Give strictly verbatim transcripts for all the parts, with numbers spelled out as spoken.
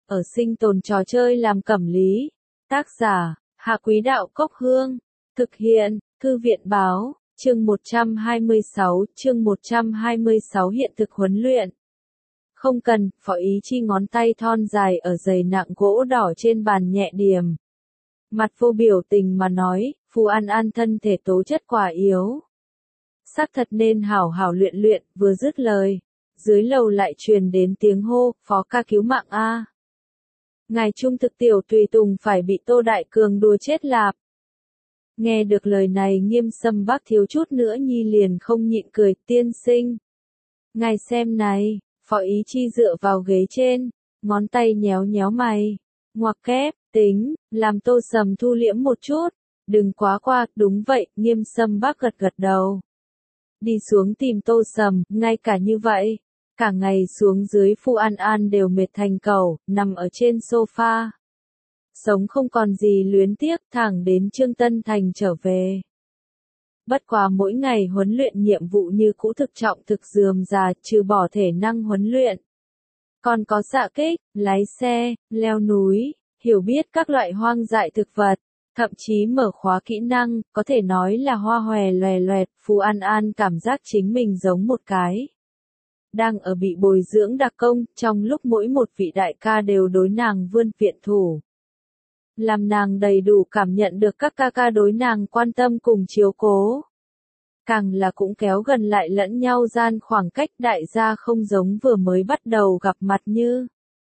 ở sinh tồn trò chơi làm cẩm lý. Tác giả, Hạ Quý Đạo Cốc Hương. Thực hiện, Thư viện Báo, chương một trăm hai mươi sáu, chương một trăm hai mươi sáu hiện thực huấn luyện. Không cần, Phó Ý Chi ngón tay thon dài ở dày nặng gỗ đỏ trên bàn nhẹ điềm. Mặt vô biểu tình mà nói, Phù An An thân thể tố chất quả yếu. Xác thật nên hảo hảo luyện luyện, vừa dứt lời. Dưới lầu lại truyền đến tiếng hô, Phó ca cứu mạng a. Ngài trung thực tiểu tùy tùng phải bị Tô Đại Cường đùa chết lạp. Nghe được lời này Nghiêm Sâm Bác thiếu chút nữa nhi liền không nhịn cười, tiên sinh. Ngài xem này, Phó Ý Chi dựa vào ghế trên, ngón tay nhéo nhéo mày, ngoặc kép, tính, làm Tô Sầm thu liễm một chút, đừng quá qua, đúng vậy, Nghiêm Sâm Bác gật gật đầu. Đi xuống tìm Tô Sầm, ngay cả như vậy, cả ngày xuống dưới Phù An An đều mệt thành cầu, nằm ở trên sofa. Sống không còn gì luyến tiếc, thẳng đến Trương Tân Thành trở về. Bất quá mỗi ngày huấn luyện nhiệm vụ như cũ thực trọng thực dườm già, trừ bỏ thể năng huấn luyện. Còn có xạ kích, lái xe, leo núi, hiểu biết các loại hoang dại thực vật, thậm chí mở khóa kỹ năng, có thể nói là hoa hòe loè loẹt. Phù An An cảm giác chính mình giống một cái đang ở bị bồi dưỡng đặc công, trong lúc mỗi một vị đại ca đều đối nàng vươn viện thủ. Làm nàng đầy đủ cảm nhận được các ca ca đối nàng quan tâm cùng chiếu cố. Càng là cũng kéo gần lại lẫn nhau gian khoảng cách, đại gia không giống vừa mới bắt đầu gặp mặt như.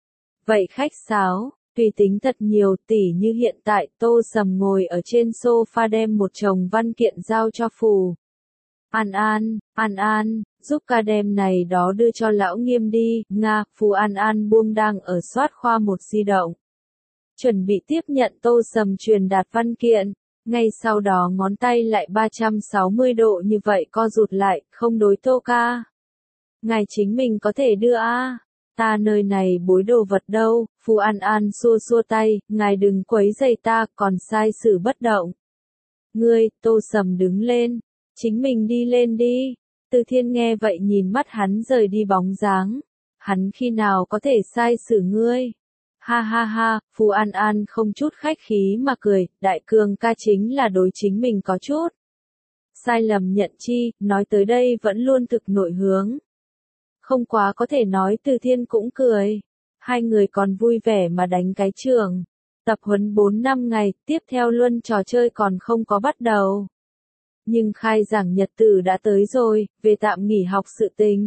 Vậy khách sáo, tùy tính thật nhiều, tỉ như hiện tại Tô Sầm ngồi ở trên sofa đem một chồng văn kiện giao cho Phù An An, An An, giúp ca đem này đó đưa cho lão Nghiêm đi, Nga. Phù An An buông đang ở soát khoa một di động. Chuẩn bị tiếp nhận Tô Sầm truyền đạt văn kiện, ngay sau đó ngón tay lại ba trăm sáu mươi độ như vậy co rụt lại, không đối Tô ca. Ngài chính mình có thể đưa a, ta nơi này bối đồ vật đâu. Phù An An xua xua tay, ngài đừng quấy rầy ta, còn sai sử bất động. Ngươi, Tô Sầm đứng lên, chính mình đi lên đi. Từ Thiên nghe vậy nhìn mắt hắn rời đi bóng dáng, hắn khi nào có thể sai sử ngươi. Ha ha ha, Phù An An không chút khách khí mà cười, Đại Cường ca chính là đối chính mình có chút sai lầm nhận chi, nói tới đây vẫn luôn thực nội hướng. Không quá có thể nói. Từ Thiên cũng cười. Hai người còn vui vẻ mà đánh cái trường. Tập huấn bốn năm ngày, tiếp theo luân trò chơi còn không có bắt đầu. Nhưng khai giảng nhật tử đã tới rồi, về tạm nghỉ học sự tình.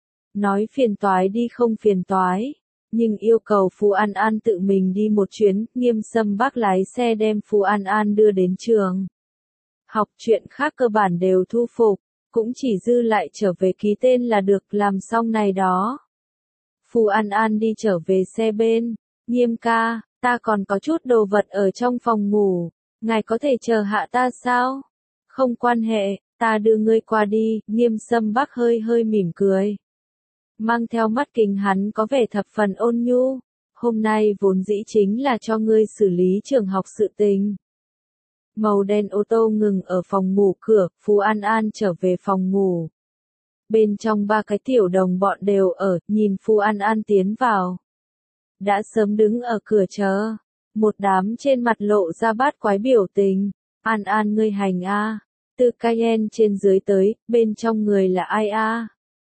Nói phiền toái đi không phiền toái. Nhưng yêu cầu Phù An An tự mình đi một chuyến, Nghiêm Sâm Bác lái xe đem Phù An An đưa đến trường. Học chuyện khác cơ bản đều thu phục, cũng chỉ dư lại trở về ký tên là được, làm xong này đó. Phù An An đi trở về xe bên, Nghiêm ca, ta còn có chút đồ vật ở trong phòng ngủ, ngài có thể chờ hạ ta sao? Không quan hệ, ta đưa ngươi qua đi. Nghiêm Sâm Bác hơi hơi mỉm cười. Mang theo mắt kính hắn có vẻ thập phần ôn nhu. Hôm nay vốn dĩ chính là cho ngươi xử lý trường học sự tình. Màu đen ô tô ngừng ở phòng ngủ cửa, Phù An An trở về phòng ngủ. Bên trong ba cái tiểu đồng bọn đều ở, nhìn Phù An An tiến vào. Đã sớm đứng ở cửa chờ. Một đám trên mặt lộ ra bát quái biểu tình. An An ngươi hành a, từ Cayenne trên dưới tới, bên trong người là ai a?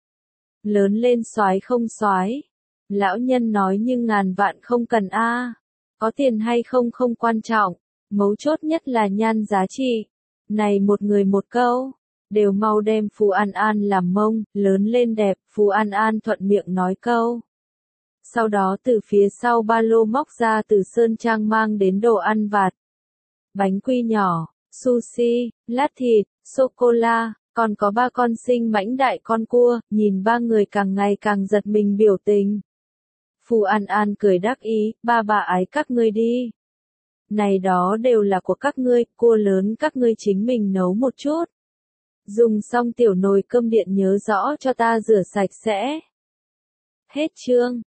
Lớn lên soái không soái? Lão nhân nói nhưng ngàn vạn không cần a. Có tiền hay không không quan trọng, mấu chốt nhất là nhan giá trị. Này một người một câu, đều mau đem Phù An An làm mông, lớn lên đẹp. Phù An An thuận miệng nói câu. Sau đó từ phía sau ba lô móc ra từ Sơn Trang mang đến đồ ăn vặt. Bánh quy nhỏ, sushi, lát thịt, sô-cô-la, còn có ba con sinh mãnh đại con cua, nhìn ba người càng ngày càng giật mình biểu tình. Phù An An cười đắc ý, ba bà ái các ngươi đi. Này đó đều là của các ngươi, cua lớn các ngươi chính mình nấu một chút. Dùng xong tiểu nồi cơm điện nhớ rõ cho ta rửa sạch sẽ. Hết chương.